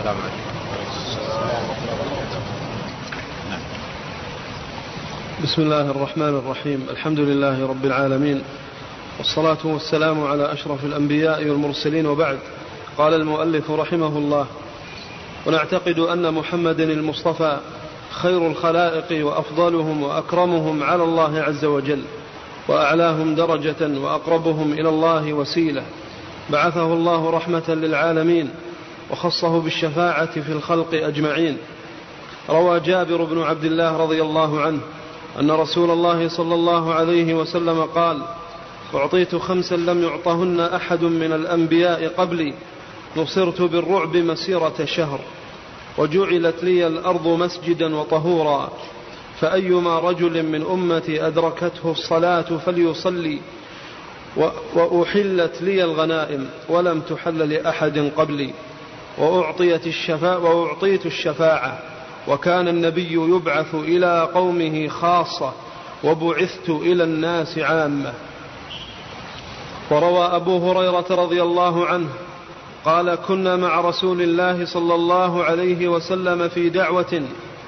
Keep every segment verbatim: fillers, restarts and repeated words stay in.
السلام عليكم. بسم الله الرحمن الرحيم. الحمد لله رب العالمين، والصلاة والسلام على أشرف الأنبياء والمرسلين، وبعد. قال المؤلف رحمه الله: ونعتقد أن محمد المصطفى خير الخلائق وأفضلهم وأكرمهم على الله عز وجل، وأعلاهم درجة وأقربهم إلى الله وسيلة، بعثه الله رحمة للعالمين وخصه بالشفاعة في الخلق أجمعين. روى جابر بن عبد الله رضي الله عنه أن رسول الله صلى الله عليه وسلم قال: أعطيت خمسا لم يعطهن أحد من الأنبياء قبلي، نصرت بالرعب مسيرة شهر، وجعلت لي الأرض مسجدا وطهورا، فأيما رجل من أمتي أدركته الصلاة فليصلي، وأحلت لي الغنائم ولم تحل لأحد قبلي، وأعطيت الشفاعة وأعطيت الشفاعة، وكان النبي يبعث إلى قومه خاصة، وبعثت إلى الناس عامة. وروى أبو هريرة رضي الله عنه قال: كنا مع رسول الله صلى الله عليه وسلم في دعوة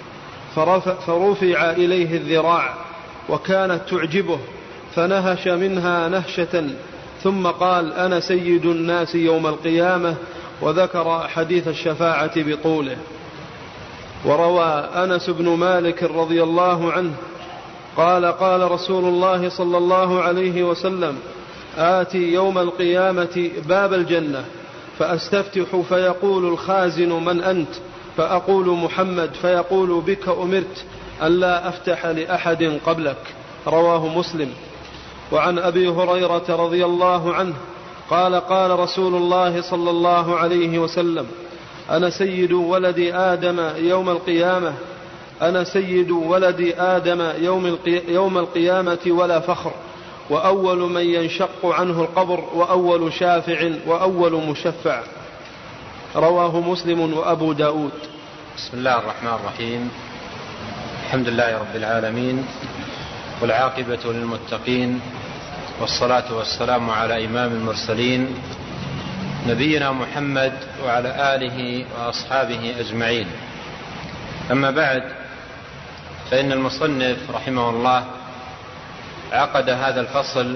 فرفع إليه الذراع وكانت تعجبه، فنهش منها نهشة، ثم قال: أنا سيد الناس يوم القيامة، وذكر حديث الشفاعة بطوله. وروى أنس بن مالك رضي الله عنه قال: قال رسول الله صلى الله عليه وسلم: آتي يوم القيامة باب الجنة فأستفتح، فيقول الخازن: من أنت؟ فأقول: محمد. فيقول: بك أمرت ألا أفتح لأحد قبلك. رواه مسلم. وعن أبي هريرة رضي الله عنه قال: قال رسول الله صلى الله عليه وسلم: أنا سيد ولد آدم يوم القيامة أنا سيد ولد آدم يوم, يوم القيامة ولا فخر، وأول من ينشق عنه القبر، وأول شافع، وأول مشفع. رواه مسلم وأبو داود. بسم الله الرحمن الرحيم. الحمد لله رب العالمين، والعاقبة للمتقين، والصلاة والسلام على إمام المرسلين نبينا محمد وعلى آله وأصحابه أجمعين. أما بعد، فإن المصنف رحمه الله عقد هذا الفصل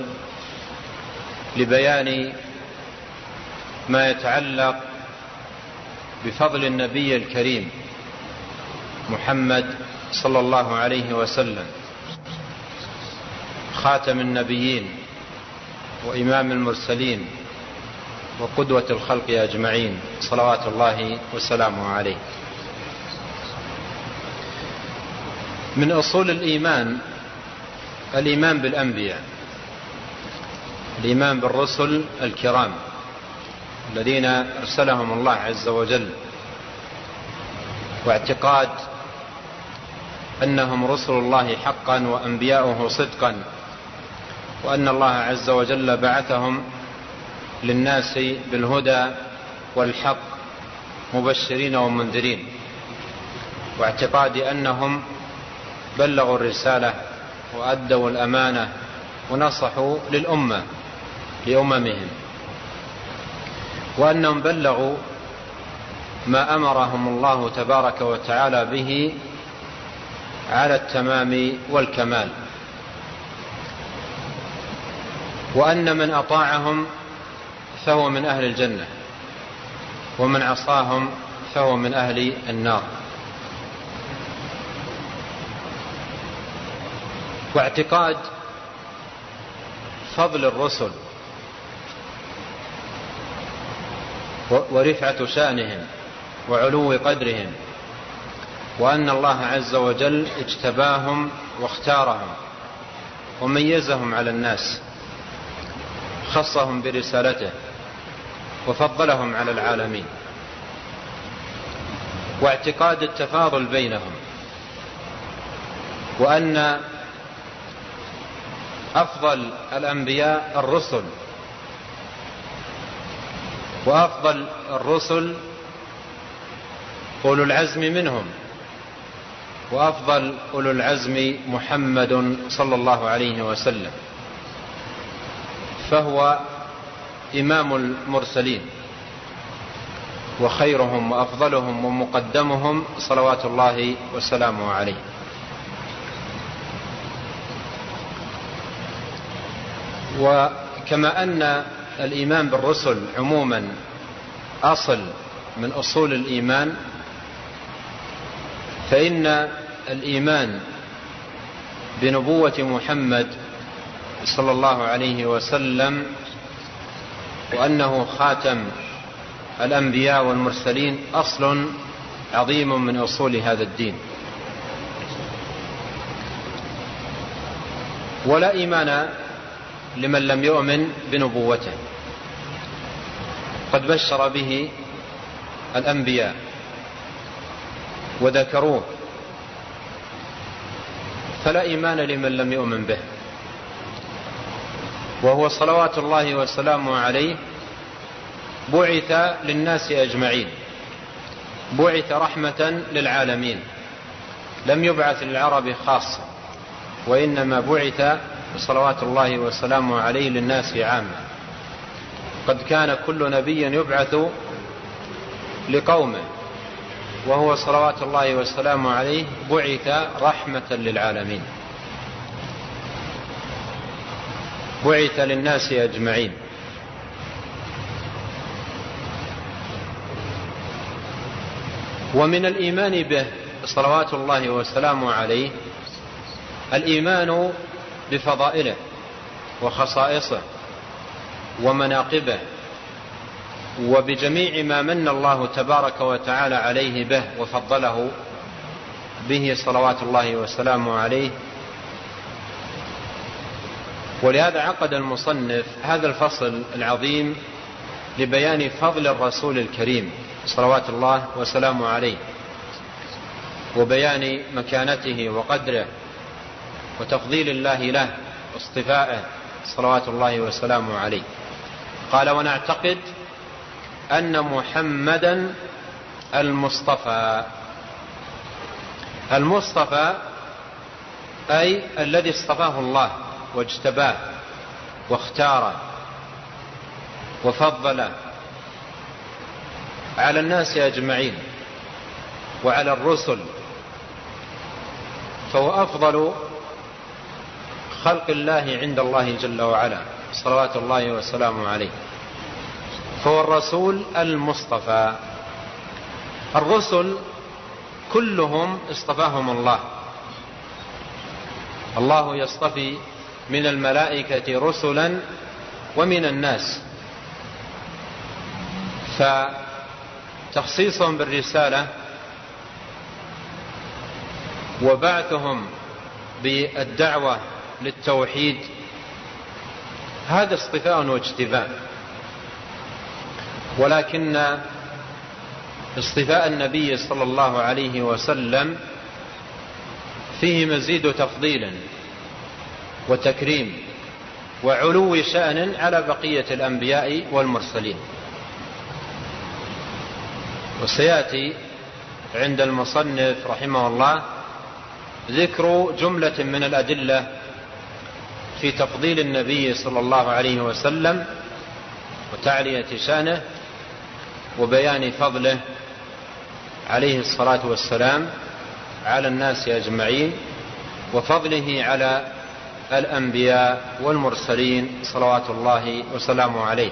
لبيان ما يتعلق بفضل النبي الكريم محمد صلى الله عليه وسلم، خاتم النبيين وإمام المرسلين وقدوة الخلق أجمعين، صلوات الله وسلامه عليه. من أصول الإيمان الإيمان بالأنبياء، الإيمان بالرسل الكرام الذين أرسلهم الله عز وجل، واعتقاد أنهم رسل الله حقا وأنبياؤه صدقا، وأن الله عز وجل بعثهم للناس بالهدى والحق مبشرين ومنذرين، واعتقاد أنهم بلغوا الرسالة وأدوا الأمانة ونصحوا للأمة لأممهم، وأنهم بلغوا ما أمرهم الله تبارك وتعالى به على التمام والكمال، وأن من أطاعهم فهو من أهل الجنة، ومن عصاهم فهو من أهل النار. واعتقاد فضل الرسل ورفعة شأنهم وعلو قدرهم، وأن الله عز وجل اجتباهم واختارهم وميزهم على الناس، خصهم برسالته وفضلهم على العالمين. واعتقاد التفاضل بينهم، وأن أفضل الأنبياء الرسل، وأفضل الرسل أولو العزم منهم، وأفضل أولو العزم محمد صلى الله عليه وسلم، فهو إمام المرسلين وخيرهم وأفضلهم ومقدمهم صلوات الله وسلامه عليه. وكما أن الإيمان بالرسل عموما أصل من أصول الإيمان، فإن الإيمان بنبوة محمد صلى الله عليه وسلم وأنه خاتم الأنبياء والمرسلين أصل عظيم من أصول هذا الدين. ولا إيمان لمن لم يؤمن بنبوته، قد بشر به الأنبياء وذكروه، فلا إيمان لمن لم يؤمن به. وهو صلوات الله وسلامه عليه بعث للناس أجمعين، بعث رحمة للعالمين، لم يبعث للعرب خاصة، وإنما بعث صلوات الله وسلامه عليه للناس عامة. قد كان كل نبي يبعث لقومه، وهو صلوات الله وسلامه عليه بعث رحمة للعالمين، بعث للناس أجمعين. ومن الإيمان به صلوات الله وسلامه عليه الإيمان بفضائله وخصائصه ومناقبه، وبجميع ما من الله تبارك وتعالى عليه به وفضله به صلوات الله وسلامه عليه. ولهذا عقد المصنف هذا الفصل العظيم لبيان فضل الرسول الكريم صلوات الله وسلامه عليه، وبيان مكانته وقدره وتفضيل الله له واصطفائه صلوات الله وسلامه عليه. قال: ونعتقد أن محمدا المصطفى. المصطفى أي الذي اصطفاه الله واجتباه واختاره وفضله على الناس أجمعين وعلى الرسل، فهو أفضل خلق الله عند الله جل وعلا صلوات الله وسلامه عليه، فهو الرسول المصطفى. الرسل كلهم اصطفاهم الله، الله يصطفي من الملائكة رسلا ومن الناس، فتخصيصهم بالرسالة وبعثهم بالدعوة للتوحيد هذا اصطفاء واجتباء. ولكن اصطفاء النبي صلى الله عليه وسلم فيه مزيد تفضيل وتكريم وعلو شأن على بقية الأنبياء والمرسلين. وسيأتي عند المصنف رحمه الله ذكر جملة من الأدلة في تفضيل النبي صلى الله عليه وسلم وتعلية شأنه وبيان فضله عليه الصلاة والسلام على الناس أجمعين، وفضله على الأنبياء والمرسلين صلوات الله وسلامه عليه.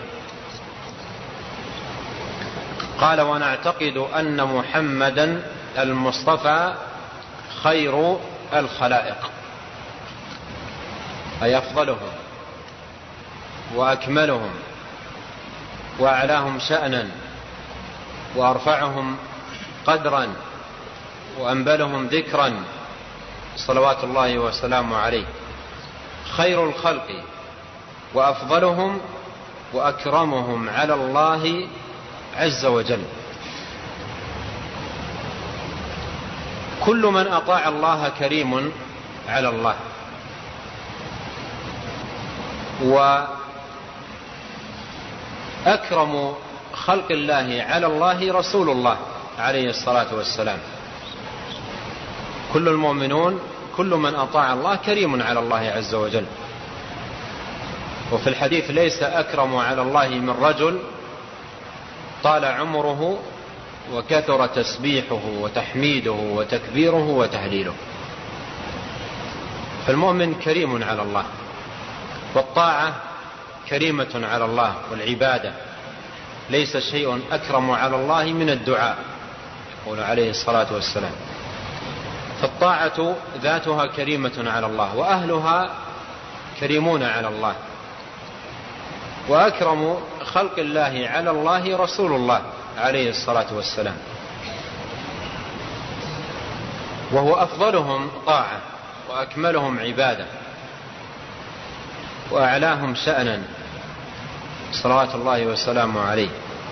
قال: ونعتقد أن محمدا المصطفى خير الخلائق، أي أفضلهم وأكملهم وأعلاهم شأنا وأرفعهم قدرا وأنبلهم ذكرا صلوات الله وسلامه عليه، خير الخلق وأفضلهم وأكرمهم على الله عز وجل. كل من أطاع الله كريم على الله، وأكرم خلق الله على الله رسول الله عليه الصلاة والسلام. كل المؤمنون كل من أطاع الله كريم على الله عز وجل. وفي الحديث: ليس أكرم على الله من رجل طال عمره وكثر تسبيحه وتحميده وتكبيره وتهليله. فالمؤمن كريم على الله، والطاعة كريمة على الله، والعبادة ليس شيء أكرم على الله من الدعاء، يقول عليه الصلاة والسلام. فالطاعة ذاتها كريمة على الله، وأهلها كريمون على الله. وأكرم خلق الله على الله رسول الله عليه الصلاة والسلام، وهو أفضلهم طاعة وأكملهم عبادة وأعلاهم شأنا صلوات الله وسلامه عليه.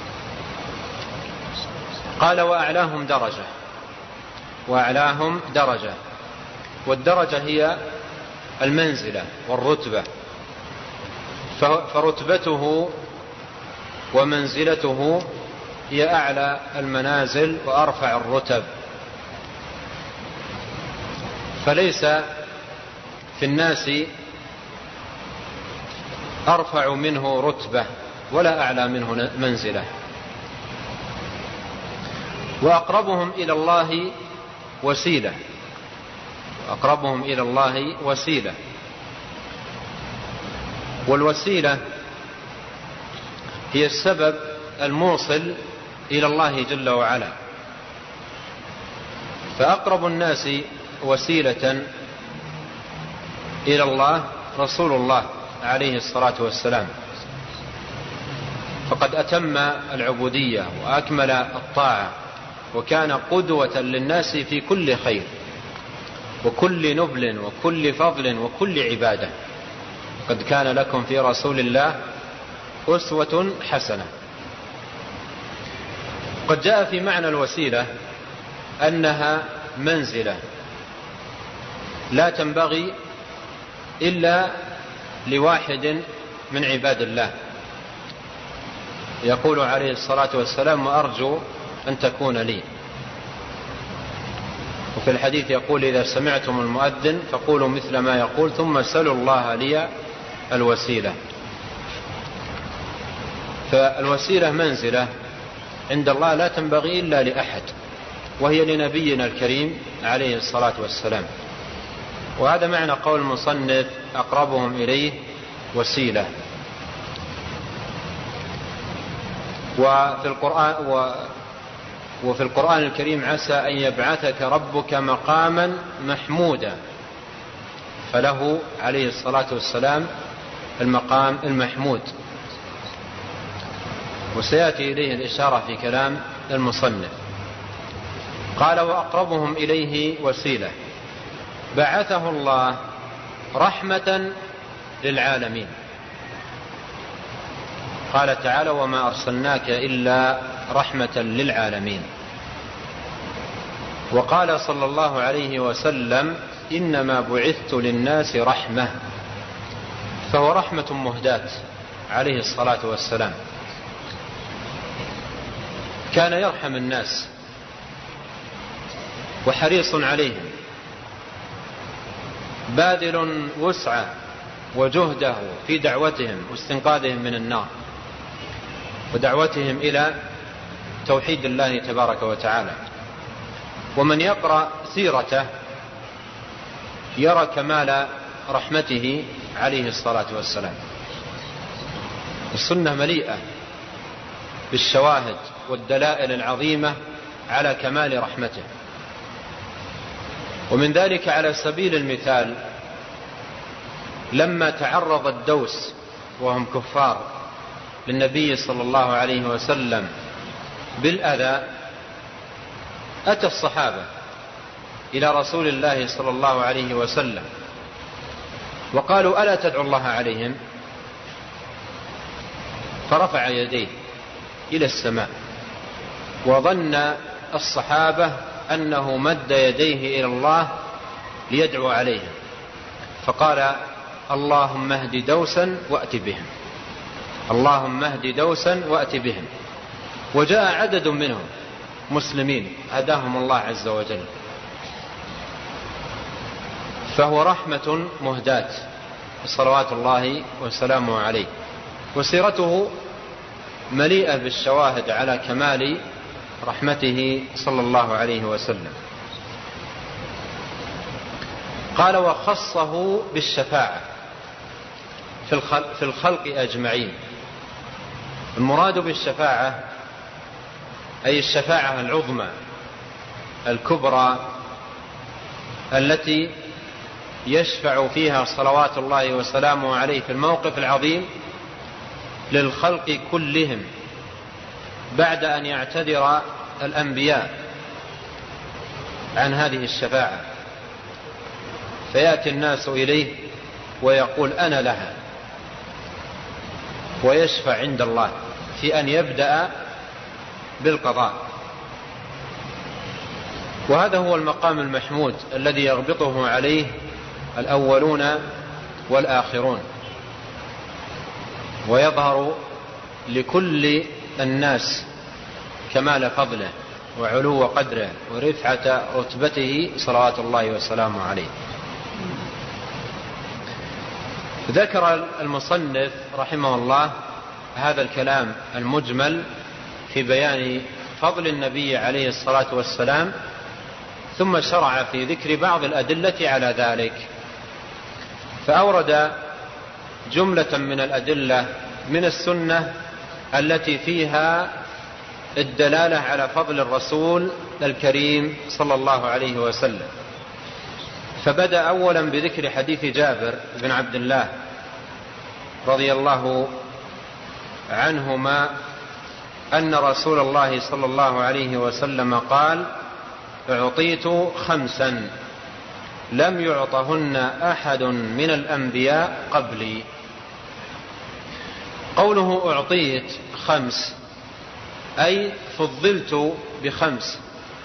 قال وأعلاهم درجة، وأعلاهم درجة، والدرجة هي المنزلة والرتبة، فرتبته ومنزلته هي أعلى المنازل وأرفع الرتب. فليس في الناس أرفع منه رتبة ولا أعلى منه منزلة. وأقربهم إلى الله وسيلة، أقربهم إلى الله وسيلة، والوسيلة هي السبب الموصل إلى الله جل وعلا. فأقرب الناس وسيلة إلى الله رسول الله عليه الصلاة والسلام، فقد أتم العبودية وأكمل الطاعة، وكان قدوة للناس في كل خير وكل نبل وكل فضل وكل عبادة. قد كان لكم في رسول الله أسوة حسنة. قد جاء في معنى الوسيلة أنها منزلة لا تنبغي إلا لواحد من عباد الله، يقول عليه الصلاة والسلام وأرجو أن تكون لي. وفي الحديث يقول إذا سمعتم المؤذن فقولوا مثل ما يقول ثم سلوا الله لي الوسيلة. فالوسيلة منزلة عند الله لا تنبغي إلا لأحد، وهي لنبينا الكريم عليه الصلاة والسلام. وهذا معنى قول المصنف أقربهم إليه وسيلة. وفي القرآن و وفي القرآن الكريم عسى أن يبعثك ربك مقاما محمودا، فله عليه الصلاة والسلام المقام المحمود، وسيأتي إليه الإشارة في كلام المصنف. قال وأقربهم إليه وسيلة، بعثه الله رحمة للعالمين. قال تعالى وما أرسلناك إلا رحمة للعالمين. وقال صلى الله عليه وسلم إنما بعثت للناس رحمة، فهو رحمة مهداة عليه الصلاة والسلام. كان يرحم الناس وحريص عليهم، باذل وسعه وجهده في دعوتهم واستنقاذهم من النار، ودعوتهم إلى توحيد الله تبارك وتعالى. ومن يقرأ سيرته يرى كمال رحمته عليه الصلاة والسلام. السنة مليئة بالشواهد والدلائل العظيمة على كمال رحمته. ومن ذلك على سبيل المثال لما تعرض الدوس وهم كفار للنبي صلى الله عليه وسلم بالأذى، أتى الصحابة إلى رسول الله صلى الله عليه وسلم وقالوا ألا تدعو الله عليهم؟ فرفع يديه إلى السماء، وظن الصحابة أنه مد يديه إلى الله ليدعو عليهم، فقال اللهم اهد دوسا وأت بهم، اللهم اهد دوسا وأت بهم. وجاء عدد منهم مسلمين هداهم الله عز وجل. فهو رحمة مهداة صلوات الله وسلامه عليه. وسيرته مليئة بالشواهد على كمال رحمته صلى الله عليه وسلم. قال: وخصه بالشفاعة في الخلق أجمعين. المراد بالشفاعة أي الشفاعة العظمى الكبرى التي يشفع فيها صلوات الله وسلامه عليه في الموقف العظيم للخلق كلهم بعد أن يعتذر الأنبياء عن هذه الشفاعة، فيأتي الناس إليه ويقول: أنا لها، ويشفع عند الله في أن يبدأ بالقضاء. وهذا هو المقام المحمود الذي يغبطه عليه الأولون والآخرون، ويظهر لكل الناس كمال فضله وعلو قدره ورفعة رتبته صلوات الله وسلامه عليه. ذكر المصنف رحمه الله هذا الكلام المجمل في بيان فضل النبي عليه الصلاة والسلام، ثم شرع في ذكر بعض الأدلة على ذلك، فأورد جملة من الأدلة من السنة التي فيها الدلالة على فضل الرسول الكريم صلى الله عليه وسلم. فبدأ أولا بذكر حديث جابر بن عبد الله رضي الله عنهما أن رسول الله صلى الله عليه وسلم قال: أعطيت خمسا لم يعطهن أحد من الأنبياء قبلي. قوله أعطيت خمس أي فضلت بخمس،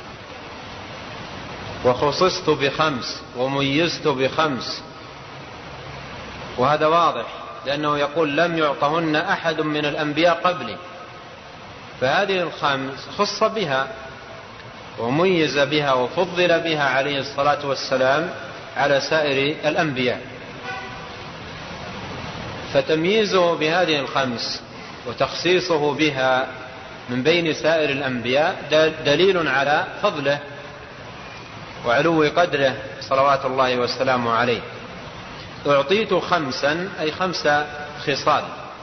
وخصصت بخمس، وميزت بخمس. وهذا واضح لأنه يقول: لم يعطهن أحد من الأنبياء قبلي، فهذه الخمس خص بها وميز بها وفضل بها عليه الصلاة والسلام على سائر الأنبياء. فتمييزه بهذه الخمس وتخصيصه بها من بين سائر الأنبياء دليل على فضله وعلو قدره صلوات الله والسلام عليه. أعطيت خمسا أي خمس خصال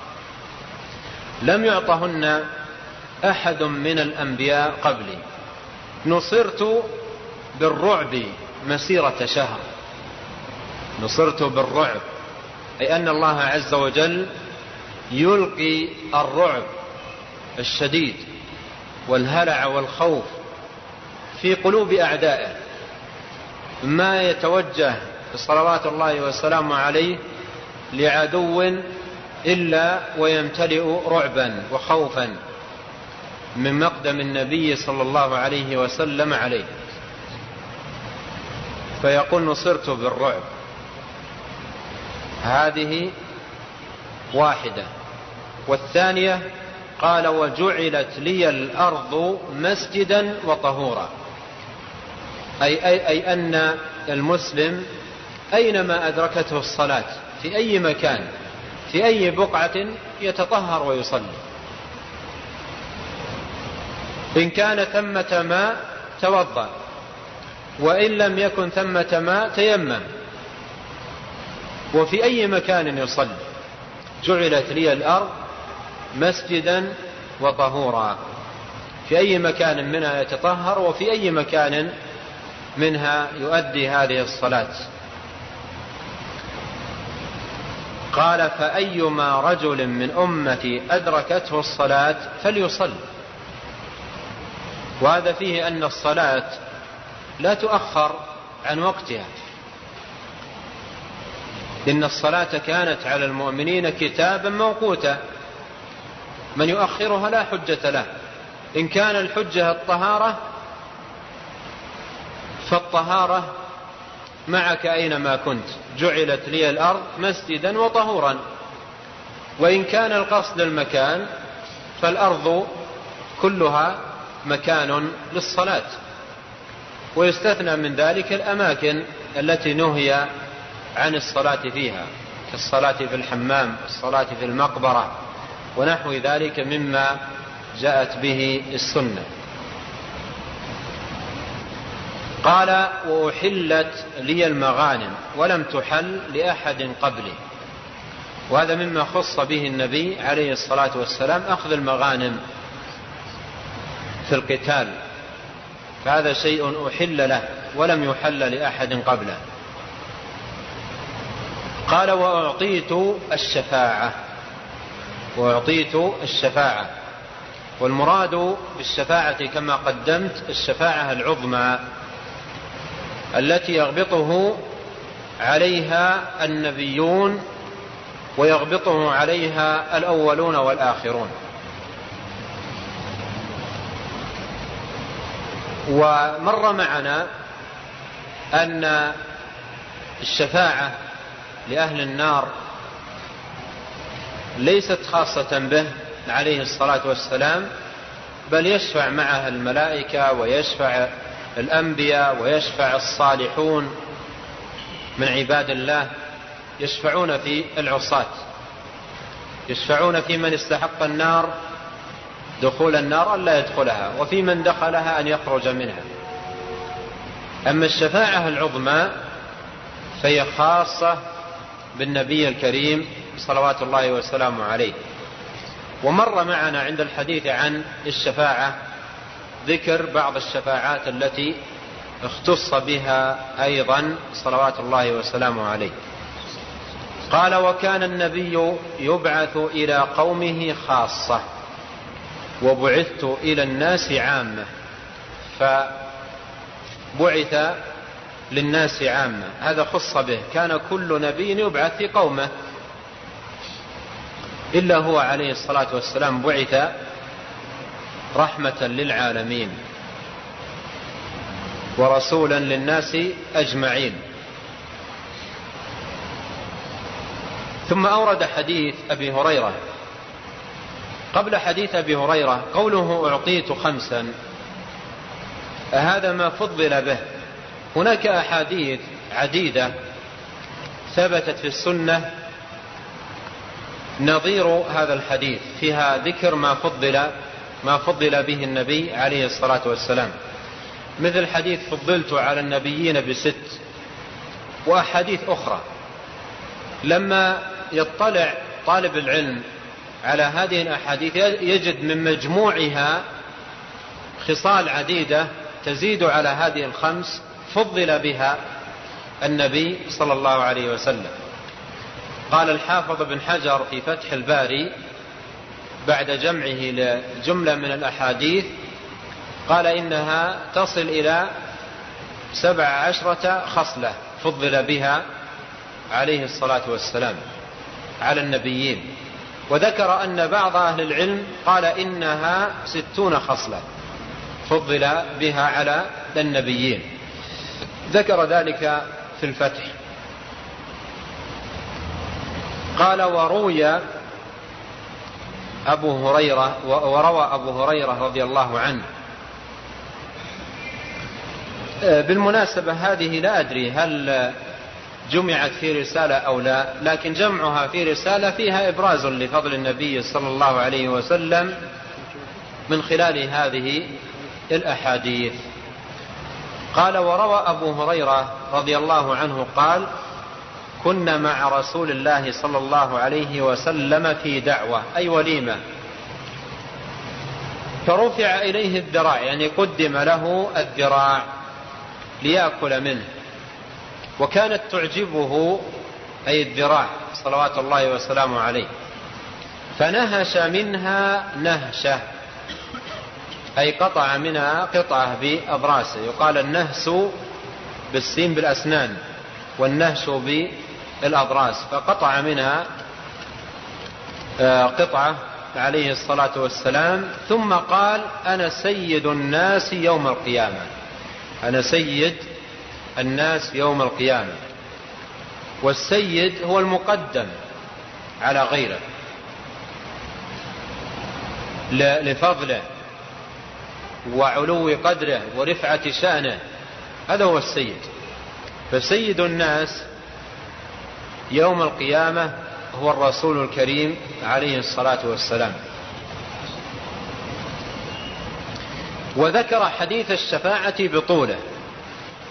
لم يعطهن أحد من الأنبياء قبلي. نصرت بالرعب مسيرة شهر. نصرت بالرعب أي أن الله عز وجل يلقي الرعب الشديد والهلع والخوف في قلوب أعدائه، ما يتوجه صلوات الله وسلامه عليه لعدو إلا ويمتلئ رعبا وخوفا من مقدم النبي صلى الله عليه وسلم عليه. فيقول: نصرت بالرعب. هذه واحدة. والثانية قال: وجعلت لي الأرض مسجدا وطهورا، أي, أي, أي أن المسلم أينما أدركته الصلاة في أي مكان في أي بقعة يتطهر ويصلي. إن كان ثمة ماء توضأ، وإن لم يكن ثمة ماء تيمم، وفي أي مكان يصلي. جعلت لي الأرض مسجدا وطهورا، في أي مكان منها يتطهر وفي أي مكان منها يؤدي هذه الصلاة. قال: فأيما رجل من أمتي أدركته الصلاة فليصل. وهذا فيه أن الصلاة لا تؤخر عن وقتها، إن الصلاة كانت على المؤمنين كتابا موقوتا، من يؤخرها لا حجة له. إن كان الحجة الطهارة فالطهارة معك أينما كنت. جعلت لي الأرض مسجدا وطهورا. وإن كان القصد المكان فالأرض كلها مكان للصلاة، ويستثنى من ذلك الأماكن التي نهي عن الصلاة فيها، كالصلاة في الحمام، الصلاة في المقبرة، ونحو ذلك مما جاءت به السنة. قال وأحلت لي المغانم ولم تحل لأحد قبلي. وهذا مما خص به النبي عليه الصلاة والسلام، أخذ المغانم في القتال، فهذا شيء أحل له ولم يحل لأحد قبله. قال وأعطيت الشفاعة، وأعطيت الشفاعة، والمراد بالشفاعة كما قدمت الشفاعة العظمى التي يغبطه عليها النبيون ويغبطه عليها الأولون والآخرون. ومر معنا أن الشفاعة لأهل النار ليست خاصة به عليه الصلاة والسلام، بل يشفع معها الملائكة ويشفع الأنبياء ويشفع الصالحون من عباد الله، يشفعون في العصاة، يشفعون في من استحق النار دخول النار أن لا يدخلها، وفي من دخلها أن يخرج منها. أما الشفاعة العظمى فهي خاصة بالنبي الكريم صلوات الله وسلامه عليه. ومر معنا عند الحديث عن الشفاعة ذكر بعض الشفاعات التي اختص بها أيضا صلوات الله وسلامه عليه. قال وكان النبي يبعث إلى قومه خاصة وبعثت إلى الناس عامة، فبعث للناس عامة، هذا خص به، كان كل نبي يبعث في قومه، إلا هو عليه الصلاة والسلام بعث رحمة للعالمين ورسولا للناس أجمعين. ثم أورد حديث أبي هريرة. قبل حديث أبي هريرة قوله أعطيت خمسا، هذا ما فضل به. هناك أحاديث عديدة ثبتت في السنة نظير هذا الحديث، فيها ذكر ما فضل ما فضل به النبي عليه الصلاة والسلام، مثل حديث فضلت على النبيين بست، وأحاديث أخرى. لما يطلع طالب العلم على هذه الأحاديث يجد من مجموعها خصال عديدة تزيد على هذه الخمس فضل بها النبي صلى الله عليه وسلم. قال الحافظ بن حجر في فتح الباري بعد جمعه لجملة من الأحاديث، قال إنها تصل إلى سبع عشرة خصلة فضل بها عليه الصلاة والسلام على النبيين. وذكر أن بعض أهل العلم قال إنها ستون خصلة فضل بها على النبيين، ذكر ذلك في الفتح. قال وروي أبو هريرة وروى أبو هريرة رضي الله عنه. بالمناسبة هذه لا أدري هل جمعت في رسالة أو لا، لكن جمعها في رسالة فيها إبراز لفضل النبي صلى الله عليه وسلم من خلال هذه الأحاديث. قال وروى أبو هريرة رضي الله عنه قال كنا مع رسول الله صلى الله عليه وسلم في دعوة أي وليمة، فرفع إليه الذراع، يعني قدم له الذراع ليأكل منه، وكانت تعجبه أي الذراع صلوات الله وسلامه عليه، فنهش منها نهشة أي قطع منها قطعة بأضراسه، يقال النهس بالسين بالأسنان والنهش بالأضراس، فقطع منها قطعة عليه الصلاة والسلام. ثم قال أنا سيد الناس يوم القيامة، أنا سيد الناس يوم القيامة. والسيد هو المقدم على غيره لفضله وعلو قدره ورفعة شأنه، هذا هو السيد. فسيد الناس يوم القيامة هو الرسول الكريم عليه الصلاة والسلام. وذكر حديث الشفاعة بطوله،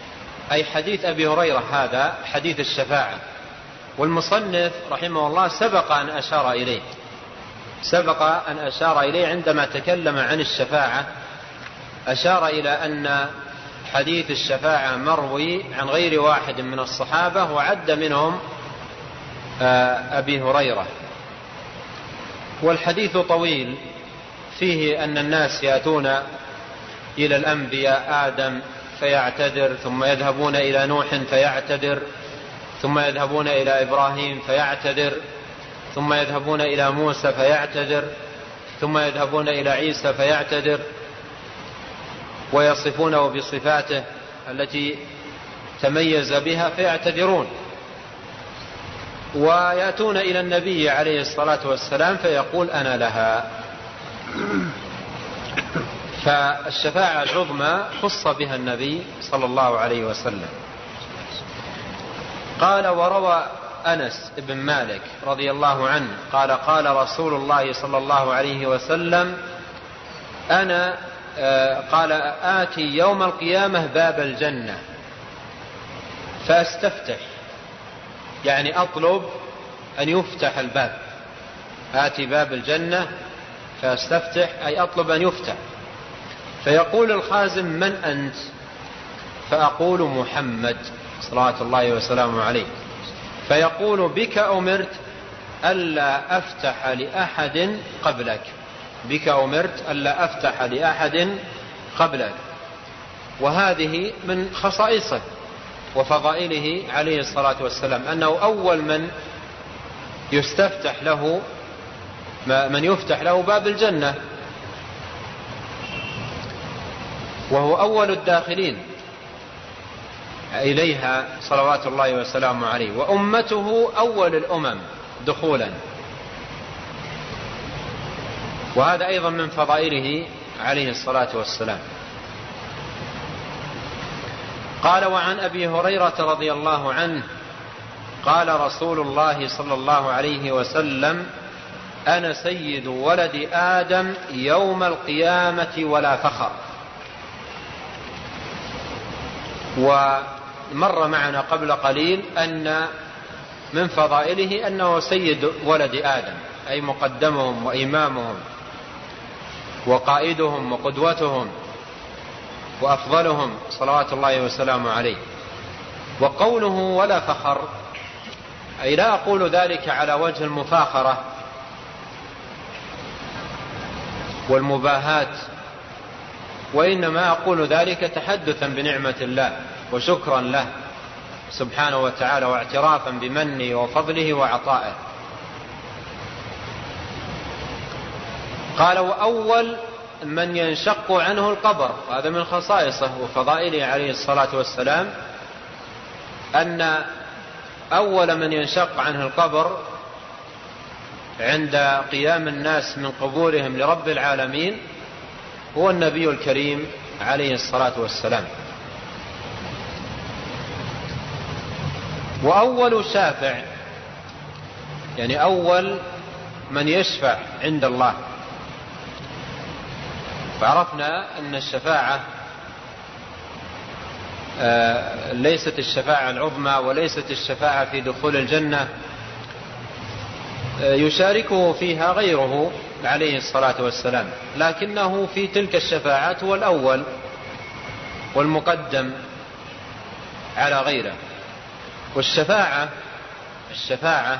أي حديث أبي هريرة هذا حديث الشفاعة، والمصنف رحمه الله سبق أن أشار إليه سبق أن أشار إليه عندما تكلم عن الشفاعة، أشار إلى أن حديث الشفاعة مروي عن غير واحد من الصحابة، وعد منهم أبي هريرة. والحديث طويل، فيه أن الناس يأتون إلى الأنبياء آدم فيعتذر، ثم يذهبون إلى نوح فيعتذر، ثم يذهبون إلى إبراهيم فيعتذر، ثم يذهبون إلى موسى فيعتذر، ثم يذهبون إلى عيسى فيعتذر، ويصفونه بصفاته التي تميز بها فيعتذرون، ويأتون إلى النبي عليه الصلاة والسلام فيقول أنا لها. فالشفاعة العظمى خص بها النبي صلى الله عليه وسلم. قال: وروى أنس بن مالك رضي الله عنه قال: قال رسول الله صلى الله عليه وسلم: أنا قال آتي يوم القيامة باب الجنة فأستفتح، يعني أطلب أن يفتح الباب. آتي باب الجنة فأستفتح أي أطلب أن يفتح، فيقول الخازن: من أنت؟ فأقول: محمد صلوات الله وسلامه عليه. فيقول: بك أمرت ألا أفتح لأحد قبلك، بك أمرت ألا أفتح لأحد قبلك. وهذه من خصائصه وفضائله عليه الصلاة والسلام، أنه أول من يستفتح له من يفتح له باب الجنة، وهو أول الداخلين إليها صلوات الله وسلامه عليه، وأمته أول الأمم دخولا. وهذا أيضا من فضائله عليه الصلاة والسلام. قال: وعن أبي هريرة رضي الله عنه قال رسول الله صلى الله عليه وسلم: أنا سيد ولد آدم يوم القيامة ولا فخر. ومر معنا قبل قليل أن من فضائله أنه سيد ولد آدم، أي مقدمهم وإمامهم وقائدهم وقدوتهم وأفضلهم صلوات الله وسلامه عليه. وقوله ولا فخر، أي لا أقول ذلك على وجه المفاخرة والمباهات، وإنما أقول ذلك تحدثا بنعمة الله وشكرا له سبحانه وتعالى، واعترافا بمنه وفضله وعطائه. قال: وأول من ينشق عنه القبر. هذا من خصائصه وفضائله عليه الصلاة والسلام، أن أول من ينشق عنه القبر عند قيام الناس من قبورهم لرب العالمين هو النبي الكريم عليه الصلاة والسلام. وأول شافع، يعني أول من يشفع عند الله. فعرفنا أن الشفاعة ليست الشفاعة العظمى وليست الشفاعة في دخول الجنة، يشاركه فيها غيره عليه الصلاة والسلام، لكنه في تلك الشفاعات هو الأول والمقدم على غيره. والشفاعة الشفاعة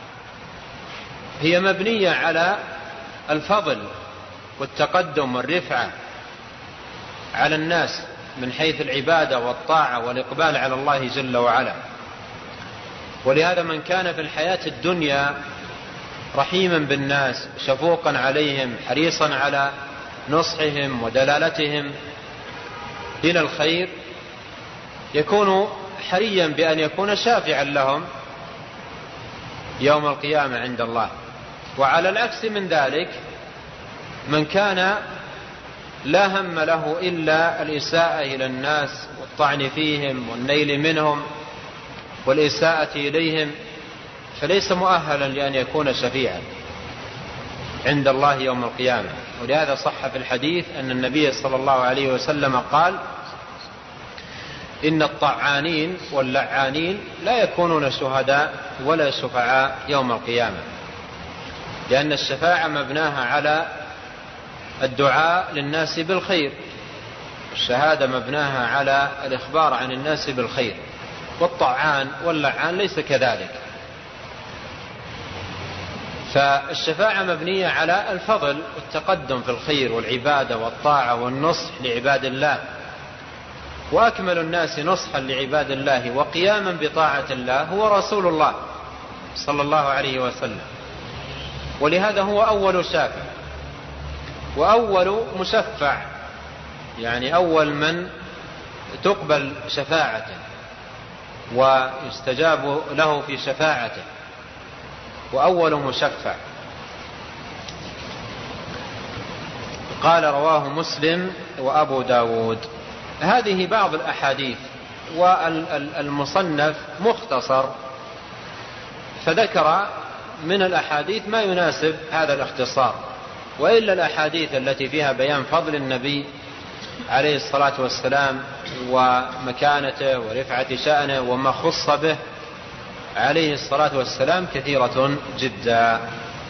هي مبنية على الفضل والتقدم والرفعة على الناس من حيث العبادة والطاعة والإقبال على الله جل وعلا. ولهذا من كان في الحياة الدنيا رحيما بالناس شفوقا عليهم حريصا على نصحهم ودلالتهم إلى الخير، يكون حريا بأن يكون شافعا لهم يوم القيامة عند الله. وعلى العكس من ذلك، من كان لا هم له إلا الإساءة إلى الناس والطعن فيهم والنيل منهم والإساءة إليهم، فليس مؤهلا لأن يكون شفيعا عند الله يوم القيامة. ولهذا صح في الحديث أن النبي صلى الله عليه وسلم قال: إن الطعانين واللعانين لا يكونون شهداء ولا شفعاء يوم القيامة، لأن الشفاعة مبناها على الدعاء للناس بالخير، الشهادة مبناها على الإخبار عن الناس بالخير، والطعان واللعان ليس كذلك. فالشفاعة مبنية على الفضل والتقدم في الخير والعبادة والطاعة والنصح لعباد الله، وأكمل الناس نصحا لعباد الله وقياما بطاعة الله هو رسول الله صلى الله عليه وسلم، ولهذا هو أول شافع وأول مشفع، يعني أول من تقبل شفاعته ويستجاب له في شفاعته، وأول مشفع. قال رواه مسلم وأبو داود. هذه بعض الأحاديث، والمصنف مختصر فذكر من الأحاديث ما يناسب هذا الاختصار، وإلا الأحاديث التي فيها بيان فضل النبي عليه الصلاة والسلام ومكانته ورفعة شأنه وما خص به عليه الصلاة والسلام كثيرة جدا.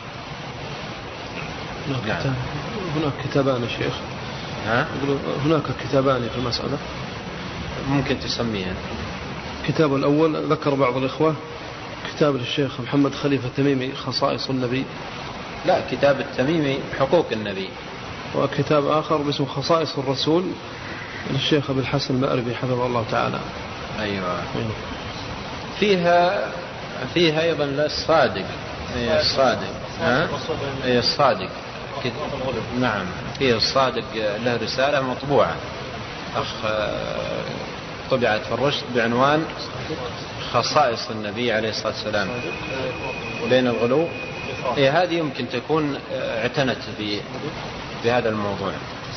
هناك, هناك كتابان يا شيخ، ها؟ هناك كتابان في المسألة ممكن تسميها. كتاب الأول ذكر بعض الإخوة كتاب للشيخ محمد خليفة التميمي خصائص النبي، لا كتاب التميمي حقوق النبي، وكتاب آخر باسمه خصائص الرسول للشيخ أبي الحسن المأربي حفظه الله تعالى. أيوة. فيها فيها أيضا الصادق الصادق ها أي الصادق نعم، فيه الصادق له رسالة مطبوعة أخ طبعت في الرشد بعنوان خصائص النبي عليه الصلاة والسلام بين الغلو. إيه هذه يمكن تكون اعتنت بهذا الموضوع،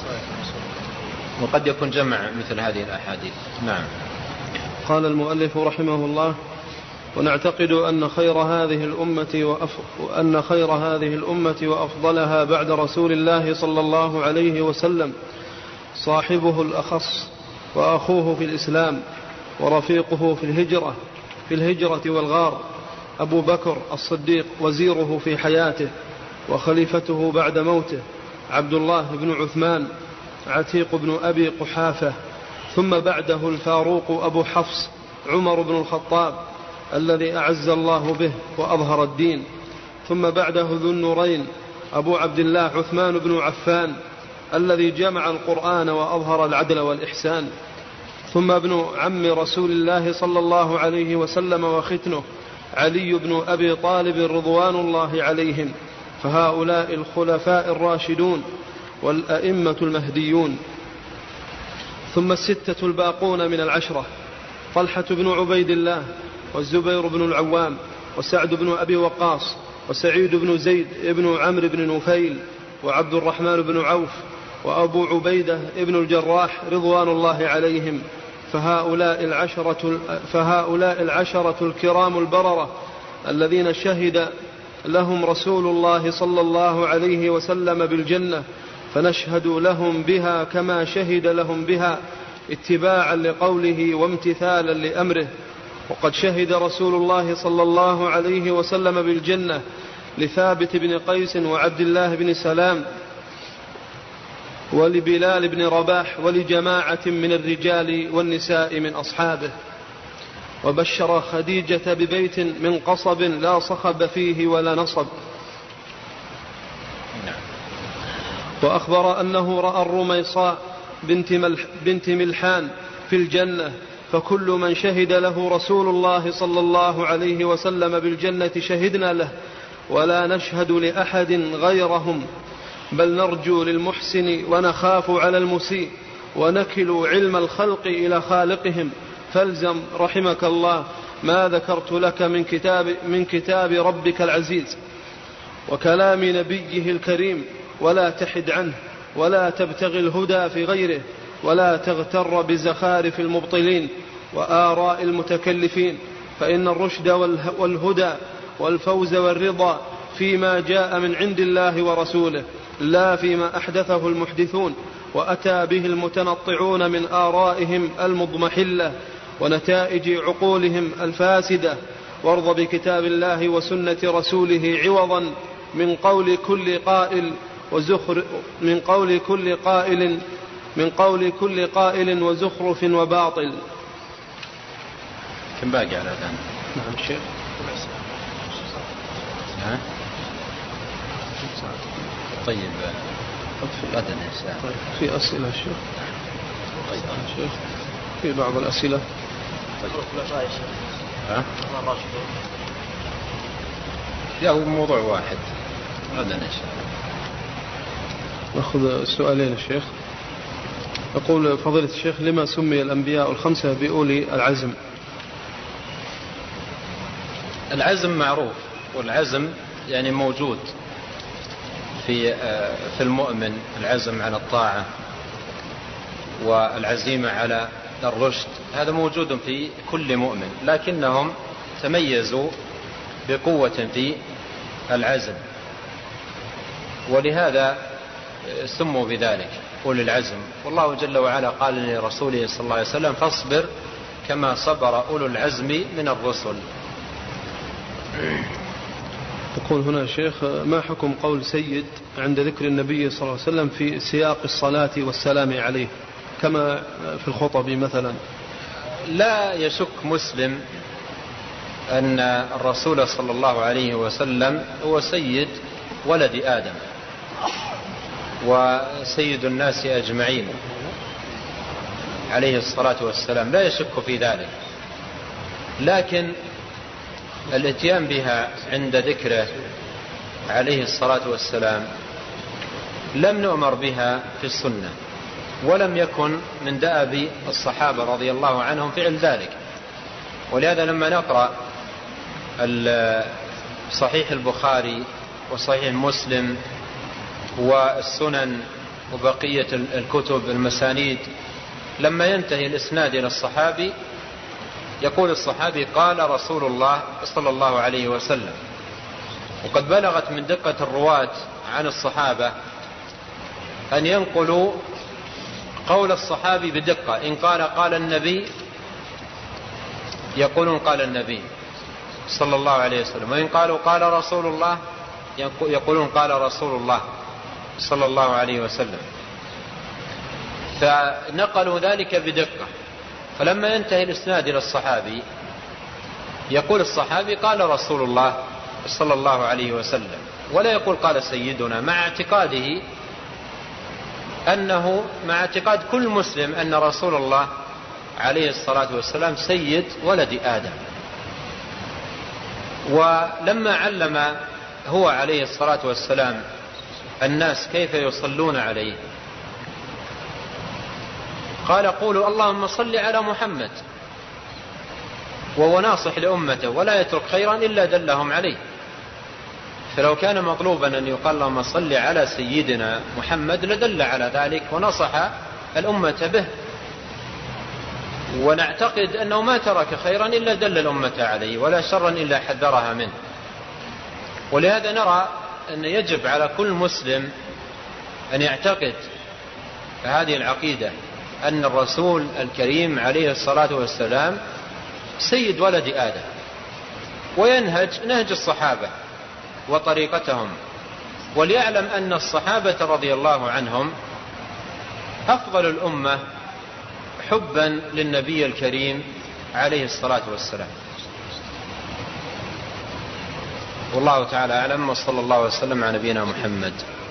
وقد يكون جمع مثل هذه الأحاديث. نعم. قال المؤلف رحمه الله: ونعتقد أن خير هذه الأمة وأف... وأن خير هذه الأمة وأفضلها بعد رسول الله صلى الله عليه وسلم صاحبه الأخص وأخوه في الإسلام ورفيقه في الهجرة في الهجرة والغار، أبو بكر الصديق وزيره في حياته وخليفته بعد موته، عبد الله بن عثمان عتيق بن أبي قحافة، ثم بعده الفاروق أبو حفص عمر بن الخطاب الذي أعز الله به وأظهر الدين، ثم بعده ذو النورين أبو عبد الله عثمان بن عفان الذي جمع القرآن وأظهر العدل والإحسان، ثم ابن عم رسول الله صلى الله عليه وسلم وختنه علي بن أبي طالب رضوان الله عليهم. فهؤلاء الخلفاء الراشدون والأئمة المهديون. ثم الستة الباقون من العشرة: طلحة بن عبيد الله والزبير بن العوام وسعد بن أبي وقاص وسعيد بن زيد بن عمرو بن نفيل وعبد الرحمن بن عوف وأبو عبيدة بن الجراح رضوان الله عليهم. فهؤلاء العشرة, فهؤلاء العشرة الكرام البررة الذين شهد لهم رسول الله صلى الله عليه وسلم بالجنة، فنشهد لهم بها كما شهد لهم بها اتباعا لقوله وامتثالا لأمره. وقد شهد رسول الله صلى الله عليه وسلم بالجنة لثابت بن قيس وعبد الله بن سلام ولبلال بن رباح ولجماعة من الرجال والنساء من أصحابه. وبشر خديجة ببيت من قصب لا صخب فيه ولا نصب. وأخبر أنه رأى الرميصاء بنت ملحان في الجنة، فكل من شهد له رسول الله صلى الله عليه وسلم بالجنة شهدنا له، ولا نشهد لأحد غيرهم، بل نرجو للمحسن ونخاف على المسيء، ونكل علم الخلق إلى خالقهم. فالزم رحمك الله ما ذكرت لك من كتاب, من كتاب ربك العزيز وكلام نبيه الكريم، ولا تحد عنه، ولا تبتغي الهدى في غيره، ولا تغتر بزخارف المبطلين وآراء المتكلفين، فإن الرشد والهدى والفوز والرضا فيما جاء من عند الله ورسوله، لا فيما أحدثه المحدثون وأتى به المتنطعون من آرائهم المضمحلة ونتائج عقولهم الفاسدة، وارض بكتاب الله وسنة رسوله عوضا من قول كل قائل وزخر من قول كل قائل من قول كل قائل وزخرف وباطل. كم باقي على الآن؟ نعم الشيخ. ها؟ طيب غدا إنسان. طيب في أسئلة الشيخ؟ طيب الشيخ في بعض الأسئلة. طيب. ها؟ لا هو موضوع واحد غدا إن شاء الله. نأخذ سؤالين الشيخ. يقول فضيلة الشيخ: لما سمي الأنبياء الخمسة بأولي العزم؟ العزم معروف، والعزم يعني موجود في في المؤمن، العزم على الطاعة والعزيمة على الرشد، هذا موجود في كل مؤمن، لكنهم تميزوا بقوة في العزم، ولهذا سموا بذلك أولي العزم. والله جل وعلا قال لرسوله صلى الله عليه وسلم: فاصبر كما صبر أولو العزم من الرسل. يقول هنا شيخ: ما حكم قول سيد عند ذكر النبي صلى الله عليه وسلم في سياق الصلاة والسلام عليه كما في الخطب مثلا؟ لا يشك مسلم أن الرسول صلى الله عليه وسلم هو سيد ولد آدم وسيد الناس أجمعين عليه الصلاة والسلام، لا يشك في ذلك، لكن الاتيان بها عند ذكره عليه الصلاة والسلام لم نؤمر بها في السنة، ولم يكن من دأب الصحابة رضي الله عنهم فعل ذلك. ولهذا لما نقرأ صحيح البخاري وصحيح مسلم والسنن وبقية الكتب المسانيد، لما ينتهي الإسناد إلى الصحابي يقول الصحابي: قال رسول الله صلى الله عليه وسلم. وقد بلغت من دقة الرواة عن الصحابة أن ينقلوا قول الصحابي بدقة، إن قال قال النبي يقولون قال النبي صلى الله عليه وسلم، وإن قالوا قال رسول الله يقولون قال رسول الله صلى الله عليه وسلم. فنقلوا ذلك بدقة، فلما ينتهي الإسناد إلى الصحابي يقول الصحابي قال رسول الله صلى الله عليه وسلم، ولا يقول قال سيدنا، مع اعتقاده أنه مع اعتقاد كل مسلم أن رسول الله عليه الصلاة والسلام سيد ولد آدم. ولما علم هو عليه الصلاة والسلام الناس كيف يصلون عليه قال: قولوا اللهم صل على محمد، وهو ناصح لأمته ولا يترك خيرا إلا دلهم عليه. فلو كان مطلوبا أن يقال اللهم صل على سيدنا محمد لدل على ذلك ونصح الأمة به، ونعتقد أنه ما ترك خيرا إلا دل الأمة عليه، ولا شرا إلا حذرها منه. ولهذا نرى أن يجب على كل مسلم أن يعتقد هذه العقيدة، أن الرسول الكريم عليه الصلاة والسلام سيد ولد آدم، وينهج نهج الصحابة وطريقتهم، وليعلم أن الصحابة رضي الله عنهم أفضل الأمة حبا للنبي الكريم عليه الصلاة والسلام. والله تعالى أعلم، وصلى الله وسلم على نبينا محمد.